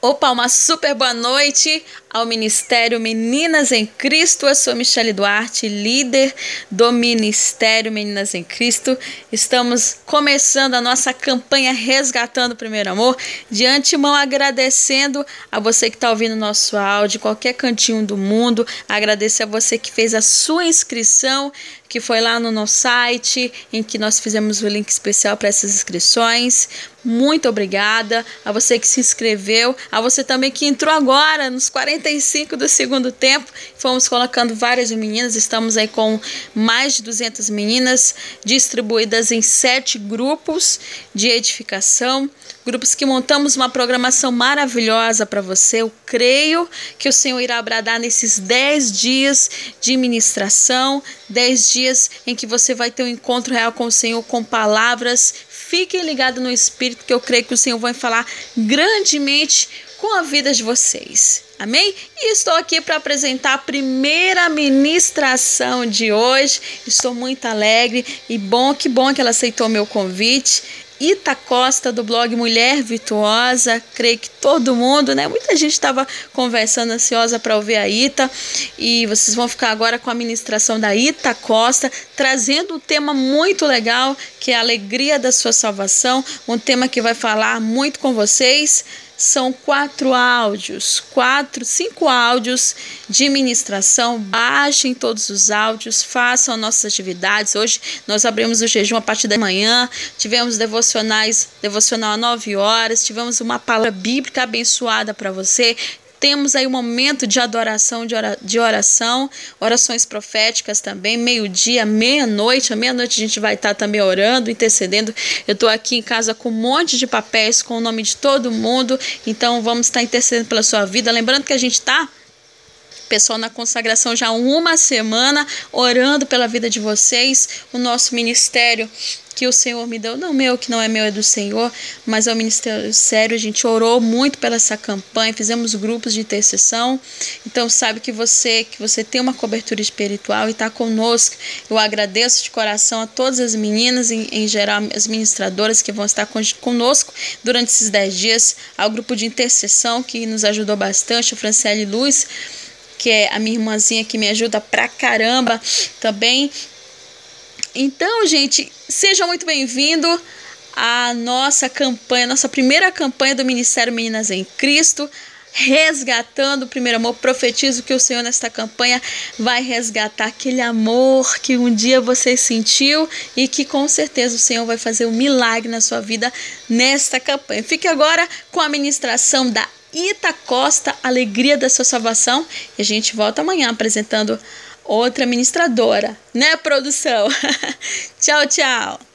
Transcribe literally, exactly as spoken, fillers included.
Opa, uma super boa noite ao Ministério Meninas em Cristo. Eu sou Michele Duarte, líder do Ministério Meninas em Cristo. Estamos começando a nossa campanha Resgatando o Primeiro Amor. De antemão, agradecendo a você que está ouvindo nosso áudio, qualquer cantinho do mundo. Agradecer a você que fez a sua inscrição, que foi lá no nosso site, em que nós fizemos o link especial para essas inscrições. Muito obrigada a você que se inscreveu, a você também que entrou agora nos quarenta e cinco do segundo tempo. Fomos colocando várias meninas, estamos aí com mais de duzentas meninas distribuídas em sete grupos de edificação, grupos que montamos uma programação maravilhosa para você. Eu creio que o Senhor irá bradar nesses dez dias de ministração, dez dias em que você vai ter um encontro real com o Senhor, com palavras. Fiquem ligados no Espírito, que eu creio que o Senhor vai falar grandemente com a vida de vocês. Amém? E estou aqui para apresentar a primeira ministração de hoje. Estou muito alegre e bom, que bom que ela aceitou meu convite. Ita Costa, do blog Mulher Virtuosa. Creio que todo mundo, né? Muita gente estava conversando, ansiosa para ouvir a Ita. E vocês vão ficar agora com a ministração da Ita Costa, trazendo um tema muito legal, que é a alegria da sua salvação. Um tema que vai falar muito com vocês. São quatro áudios, quatro, cinco áudios de ministração. Baixem todos os áudios, façam nossas atividades. Hoje nós abrimos o jejum a partir da manhã, tivemos devocionais, devocional às nove horas, tivemos uma palavra bíblica abençoada para você. Temos aí um momento de adoração, de, ora, de oração, orações proféticas também, meio-dia, meia-noite. À meia-noite a gente vai estar também orando, intercedendo. Eu estou aqui em casa com um monte de papéis com o nome de todo mundo, então vamos estar intercedendo pela sua vida. Lembrando que a gente está, pessoal, na consagração já há uma semana, orando pela vida de vocês. O nosso ministério que o Senhor me deu, não meu, que não é meu, é do Senhor, mas é um ministério sério. A gente orou muito pela essa campanha, fizemos grupos de intercessão. Então sabe que você que você tem uma cobertura espiritual e está conosco. Eu agradeço de coração a todas as meninas, em, em geral as ministradoras que vão estar conosco durante esses dez dias, ao grupo de intercessão que nos ajudou bastante, a Franciele Luz, que é a minha irmãzinha que me ajuda pra caramba também. Então, gente, seja muito bem-vindo à nossa campanha, nossa primeira campanha do Ministério Meninas em Cristo, resgatando o primeiro amor. Profetizo que o Senhor nesta campanha vai resgatar aquele amor que um dia você sentiu e que com certeza o Senhor vai fazer um milagre na sua vida nesta campanha. Fique agora com a ministração da Ita Costa, Alegria da Sua Salvação, e a gente volta amanhã apresentando outra ministradora, né, produção? Tchau, tchau!